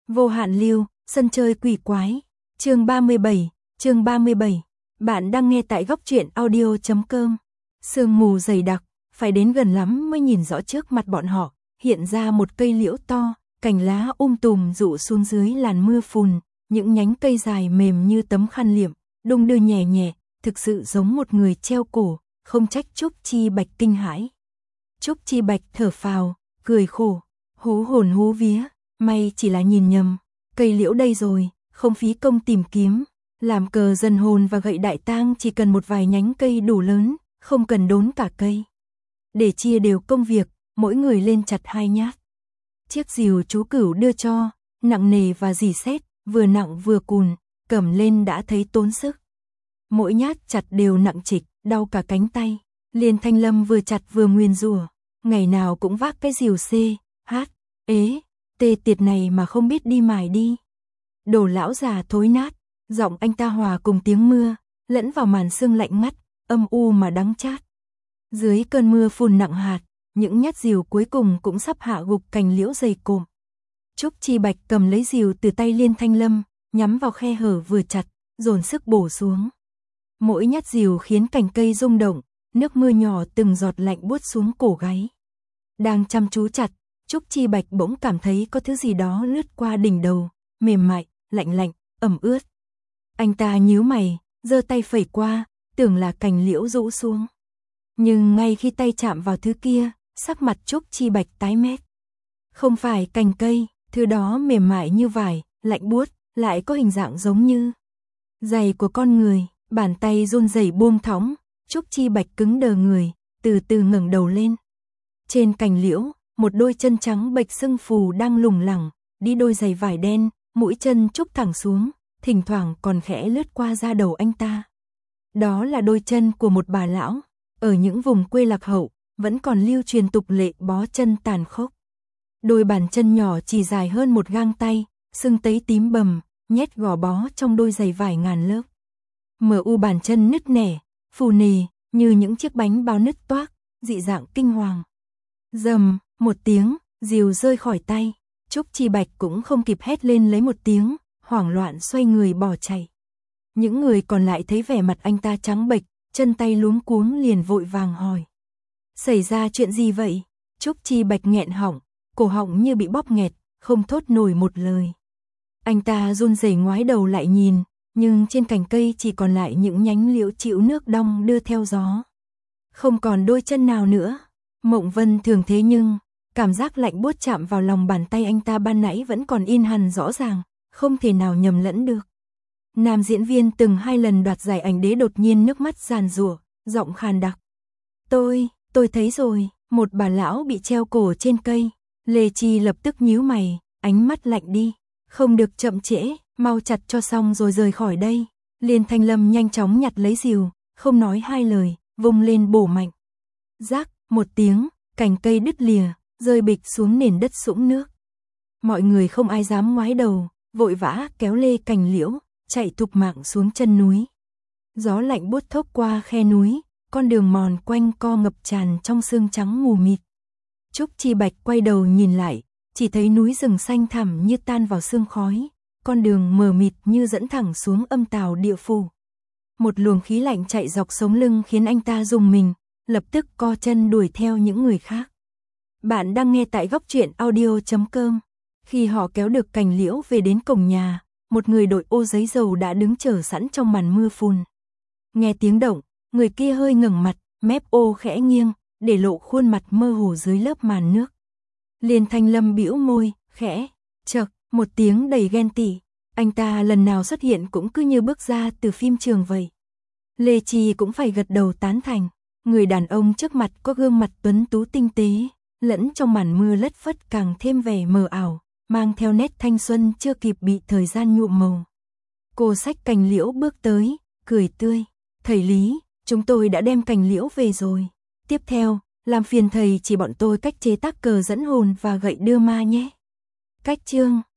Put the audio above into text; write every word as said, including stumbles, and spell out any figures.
Vô hạn lưu, sân chơi quỷ quái. Chương ba mươi bảy, chương ba mươi bảy. Bạn đang nghe tại góc truyện audio chấm com. Sương mù dày đặc, phải đến gần lắm mới nhìn rõ trước mặt bọn họ, hiện ra một cây liễu to, cành lá um tùm rủ xuống dưới làn mưa phùn, những nhánh cây dài mềm như tấm khăn liệm, đung đưa nhẹ nhẹ, thực sự giống một người treo cổ, không trách Trúc Chi Bạch kinh hãi. Trúc Chi Bạch thở phào, cười khổ, hú hồn hú vía, may chỉ là nhìn nhầm, cây liễu đây rồi, không phí công tìm kiếm, làm cờ dân hồn và gậy đại tang chỉ cần một vài nhánh cây đủ lớn, không cần đốn cả cây. Để chia đều công việc, mỗi người lên chặt hai nhát. Chiếc rìu chú Cửu đưa cho, nặng nề và rỉ sét, vừa nặng vừa cùn, cầm lên đã thấy tốn sức. Mỗi nhát chặt đều nặng trịch, đau cả cánh tay. Liên Thanh Lâm vừa chặt vừa nguyền rủa, ngày nào cũng vác cái rìu C, H, ế, tê tiệt này mà không biết đi mài đi. Đồ lão già thối nát, giọng anh ta hòa cùng tiếng mưa, lẫn vào màn sương lạnh ngắt, âm u mà đắng chát. Dưới cơn mưa phùn nặng hạt, những nhát rìu cuối cùng cũng sắp hạ gục cành liễu dày cộm. Trúc Chi Bạch cầm lấy rìu từ tay Liên Thanh Lâm, nhắm vào khe hở vừa chặt, dồn sức bổ xuống. Mỗi nhát rìu khiến cành cây rung động, nước mưa nhỏ từng giọt lạnh buốt xuống cổ gáy. Đang chăm chú chặt, Trúc Chi Bạch bỗng cảm thấy có thứ gì đó lướt qua đỉnh đầu, mềm mại, lạnh lạnh, ẩm ướt. Anh ta nhíu mày, giơ tay phẩy qua, tưởng là cành liễu rũ xuống. Nhưng ngay khi tay chạm vào thứ kia, sắc mặt Trúc Chi Bạch tái mét. Không phải cành cây, thứ đó mềm mại như vải, lạnh buốt, lại có hình dạng giống như giày của con người, bàn tay run rẩy buông thõng, Trúc Chi Bạch cứng đờ người, từ từ ngẩng đầu lên. Trên cành liễu, một đôi chân trắng bệch sưng phù đang lủng lẳng, đi đôi giày vải đen, mũi chân trúc thẳng xuống, thỉnh thoảng còn khẽ lướt qua da đầu anh ta. Đó là đôi chân của một bà lão, ở những vùng quê lạc hậu, vẫn còn lưu truyền tục lệ bó chân tàn khốc. Đôi bàn chân nhỏ chỉ dài hơn một gang tay, sưng tấy tím bầm, nhét gò bó trong đôi giày vải ngàn lớp. Mờ u bàn chân nứt nẻ, phù nề, như những chiếc bánh bao nứt toác, dị dạng kinh hoàng. Rầm, một tiếng, rìu rơi khỏi tay, Trúc Chi Bạch cũng không kịp hét lên lấy một tiếng, hoảng loạn xoay người bỏ chạy. Những người còn lại thấy vẻ mặt anh ta trắng bệch, chân tay luống cuống liền vội vàng hỏi. Xảy ra chuyện gì vậy? Trúc Chi Bạch nghẹn họng, cổ họng như bị bóp nghẹt, không thốt nổi một lời. Anh ta run rẩy ngoái đầu lại nhìn, nhưng trên cành cây chỉ còn lại những nhánh liễu chịu nước đong đưa theo gió. Không còn đôi chân nào nữa. Mộng Vân thường thế nhưng, cảm giác lạnh buốt chạm vào lòng bàn tay anh ta ban nãy vẫn còn in hằn rõ ràng, không thể nào nhầm lẫn được. Nam diễn viên từng hai lần đoạt giải ảnh đế đột nhiên nước mắt giàn giụa, giọng khàn đặc. Tôi, tôi thấy rồi, một bà lão bị treo cổ trên cây. Lê Chi lập tức nhíu mày, ánh mắt lạnh đi. Không được chậm trễ, mau chặt cho xong rồi rời khỏi đây. Liên Thanh Lâm nhanh chóng nhặt lấy rìu, không nói hai lời, vung lên bổ mạnh. Rác, một tiếng, cành cây đứt lìa, rơi bịch xuống nền đất sũng nước. Mọi người không ai dám ngoái đầu, vội vã kéo lê cành liễu, chạy thục mạng xuống chân núi. Gió lạnh buốt thốc qua khe núi, con đường mòn quanh co ngập tràn trong sương trắng mù mịt. Trúc Chi Bạch quay đầu nhìn lại, chỉ thấy núi rừng xanh thẳm như tan vào sương khói, con đường mờ mịt như dẫn thẳng xuống âm tào địa phủ. Một luồng khí lạnh chạy dọc sống lưng khiến anh ta rùng mình, lập tức co chân đuổi theo những người khác. Bạn đang nghe tại góc truyện audio chấm com. Khi họ kéo được cành liễu về đến cổng nhà, một người đội ô giấy dầu đã đứng chờ sẵn trong màn mưa phùn. Nghe tiếng động, người kia hơi ngẩng mặt, mép ô khẽ nghiêng, để lộ khuôn mặt mơ hồ dưới lớp màn nước. Liên Thanh Lâm bĩu môi, khẽ, chậc, một tiếng đầy ghen tị. Anh ta lần nào xuất hiện cũng cứ như bước ra từ phim trường vậy. Lê Chi cũng phải gật đầu tán thành. Người đàn ông trước mặt có gương mặt tuấn tú tinh tế, lẫn trong màn mưa lất phất càng thêm vẻ mờ ảo, mang theo nét thanh xuân chưa kịp bị thời gian nhuộm màu. Cô xách cành liễu bước tới, cười tươi. Thầy Lý, chúng tôi đã đem cành liễu về rồi. Tiếp theo, làm phiền thầy chỉ bọn tôi cách chế tác cờ dẫn hồn và gậy đưa ma nhé. Cách chương